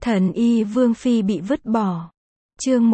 Thần y Vương Phi bị vứt bỏ. Chương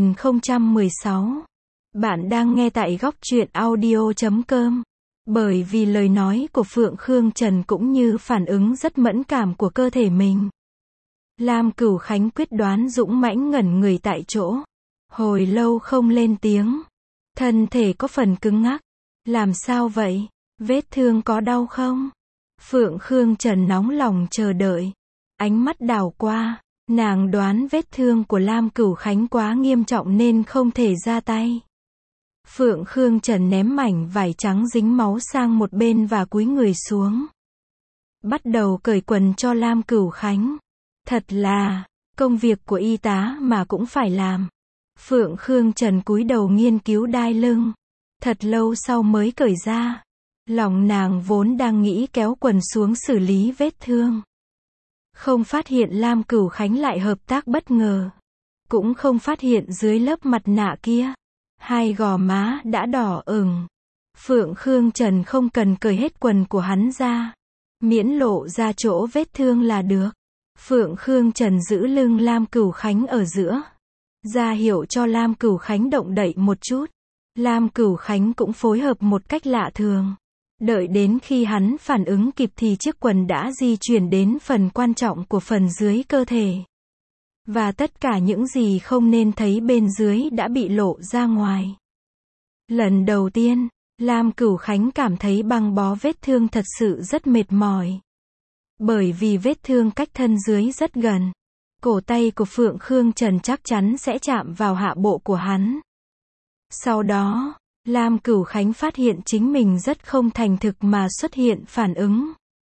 1016. Bạn đang nghe tại góc truyện audio.com. Bởi vì lời nói của Phượng Khương Trần cũng như phản ứng rất mẫn cảm của cơ thể mình. Lam Cửu Khánh quyết đoán dũng mãnh ngẩn người tại chỗ. Hồi lâu không lên tiếng. Thân thể có phần cứng ngắc. Làm sao vậy? Vết thương có đau không? Phượng Khương Trần nóng lòng chờ đợi. Ánh mắt đảo qua. Nàng đoán vết thương của Lam Cửu Khánh quá nghiêm trọng nên không thể ra tay. Phượng Khương Trần ném mảnh vải trắng dính máu sang một bên và cúi người xuống. Bắt đầu cởi quần cho Lam Cửu Khánh. Thật là, công việc của y tá mà cũng phải làm. Phượng Khương Trần cúi đầu nghiên cứu đai lưng. Thật lâu sau mới cởi ra. Lòng nàng vốn đang nghĩ kéo quần xuống xử lý vết thương. Không phát hiện Lam Cửu Khánh lại hợp tác bất ngờ. Cũng không phát hiện dưới lớp mặt nạ kia. Hai gò má đã đỏ ửng. Phượng Khương Trần không cần cởi hết quần của hắn ra. Miễn lộ ra chỗ vết thương là được. Phượng Khương Trần giữ lưng Lam Cửu Khánh ở giữa. Ra hiệu cho Lam Cửu Khánh động đậy một chút. Lam Cửu Khánh cũng phối hợp một cách lạ thường. Đợi đến khi hắn phản ứng kịp thì chiếc quần đã di chuyển đến phần quan trọng của phần dưới cơ thể. Và tất cả những gì không nên thấy bên dưới đã bị lộ ra ngoài. Lần đầu tiên, Lam Cửu Khánh cảm thấy băng bó vết thương thật sự rất mệt mỏi. Bởi vì vết thương cách thân dưới rất gần. Cổ tay của Phượng Khương Trần chắc chắn sẽ chạm vào hạ bộ của hắn. Sau đó, Lam Cửu Khánh phát hiện chính mình rất không thành thực mà xuất hiện phản ứng.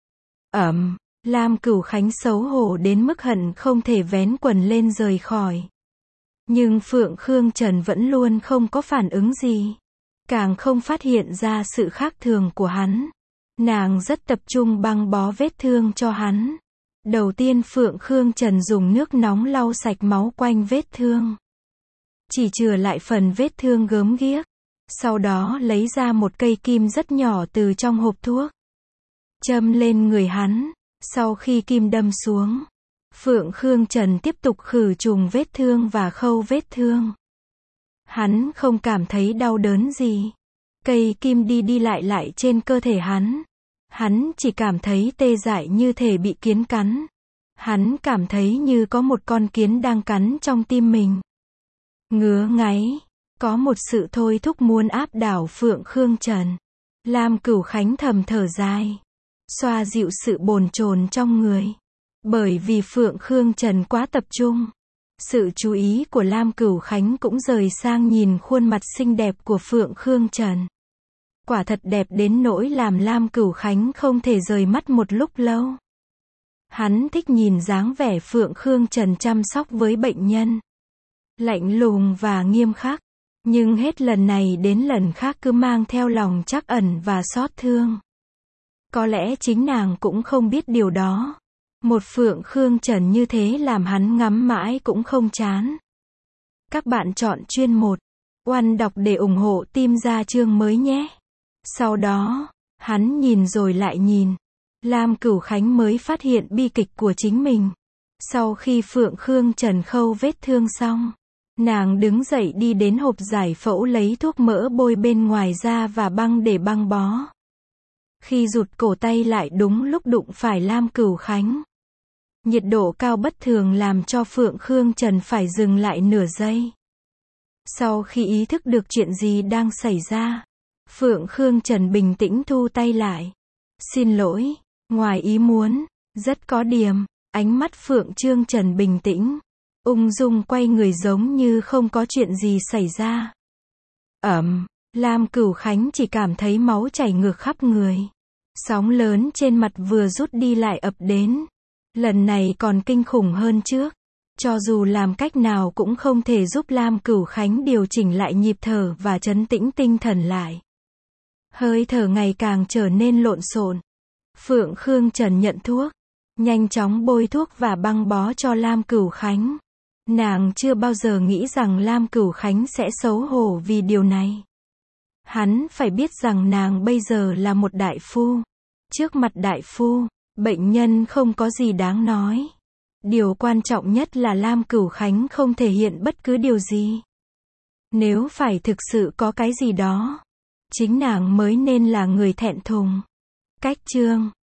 Lam Cửu Khánh xấu hổ đến mức hận không thể vén quần lên rời khỏi. Nhưng Phượng Khương Trần vẫn luôn không có phản ứng gì. Càng không phát hiện ra sự khác thường của hắn. Nàng rất tập trung băng bó vết thương cho hắn. Đầu tiên Phượng Khương Trần dùng nước nóng lau sạch máu quanh vết thương. Chỉ chừa lại phần vết thương gớm ghiếc. Sau đó lấy ra một cây kim rất nhỏ từ trong hộp thuốc. Châm lên người hắn. Sau khi kim đâm xuống, Phượng Khương Trần tiếp tục khử trùng vết thương và khâu vết thương. Hắn không cảm thấy đau đớn gì. Cây kim đi lại trên cơ thể hắn. Hắn chỉ cảm thấy tê dại như thể bị kiến cắn. Hắn cảm thấy như có một con kiến đang cắn trong tim mình. Ngứa ngáy. Có một sự thôi thúc muốn áp đảo Phượng Khương Trần. Lam Cửu Khánh thầm thở dài. Xoa dịu sự bồn chồn trong người. Bởi vì Phượng Khương Trần quá tập trung. Sự chú ý của Lam Cửu Khánh cũng rời sang nhìn khuôn mặt xinh đẹp của Phượng Khương Trần. Quả thật đẹp đến nỗi làm Lam Cửu Khánh không thể rời mắt một lúc lâu. Hắn thích nhìn dáng vẻ Phượng Khương Trần chăm sóc với bệnh nhân. Lạnh lùng và nghiêm khắc. Nhưng hết lần này đến lần khác cứ mang theo lòng trắc ẩn và xót thương. Có lẽ chính nàng cũng không biết điều đó. Một Phượng Khương Trần như thế làm hắn ngắm mãi cũng không chán. Các bạn chọn chuyên 1. Oan đọc để ủng hộ team ra chương mới nhé. Sau đó, hắn nhìn rồi lại nhìn. Lam Cửu Khánh mới phát hiện bi kịch của chính mình. Sau khi Phượng Khương Trần khâu vết thương xong, nàng đứng dậy đi đến hộp giải phẫu lấy thuốc mỡ bôi bên ngoài ra và băng để băng bó. Khi rụt cổ tay lại đúng lúc đụng phải Lam Cửu Khánh. Nhiệt độ cao bất thường làm cho Phượng Khương Trần phải dừng lại nửa giây. Sau khi ý thức được chuyện gì đang xảy ra, Phượng Khương Trần bình tĩnh thu tay lại. Xin lỗi, ngoài ý muốn, rất có điềm. Ánh mắt Phượng Trương Trần bình tĩnh. Ung dung quay người giống như không có chuyện gì xảy ra. Lam Cửu Khánh chỉ cảm thấy máu chảy ngược khắp người. Sóng lớn trên mặt vừa rút đi lại ập đến. Lần này còn kinh khủng hơn trước. Cho dù làm cách nào cũng không thể giúp Lam Cửu Khánh điều chỉnh lại nhịp thở và trấn tĩnh tinh thần lại. Hơi thở ngày càng trở nên lộn xộn. Phượng Khương Trần nhận thuốc. Nhanh chóng bôi thuốc và băng bó cho Lam Cửu Khánh. Nàng chưa bao giờ nghĩ rằng Lam Cửu Khánh sẽ xấu hổ vì điều này. Hắn phải biết rằng nàng bây giờ là một đại phu. Trước mặt đại phu, bệnh nhân không có gì đáng nói. Điều quan trọng nhất là Lam Cửu Khánh không thể hiện bất cứ điều gì. Nếu phải thực sự có cái gì đó, chính nàng mới nên là người thẹn thùng. Cách chương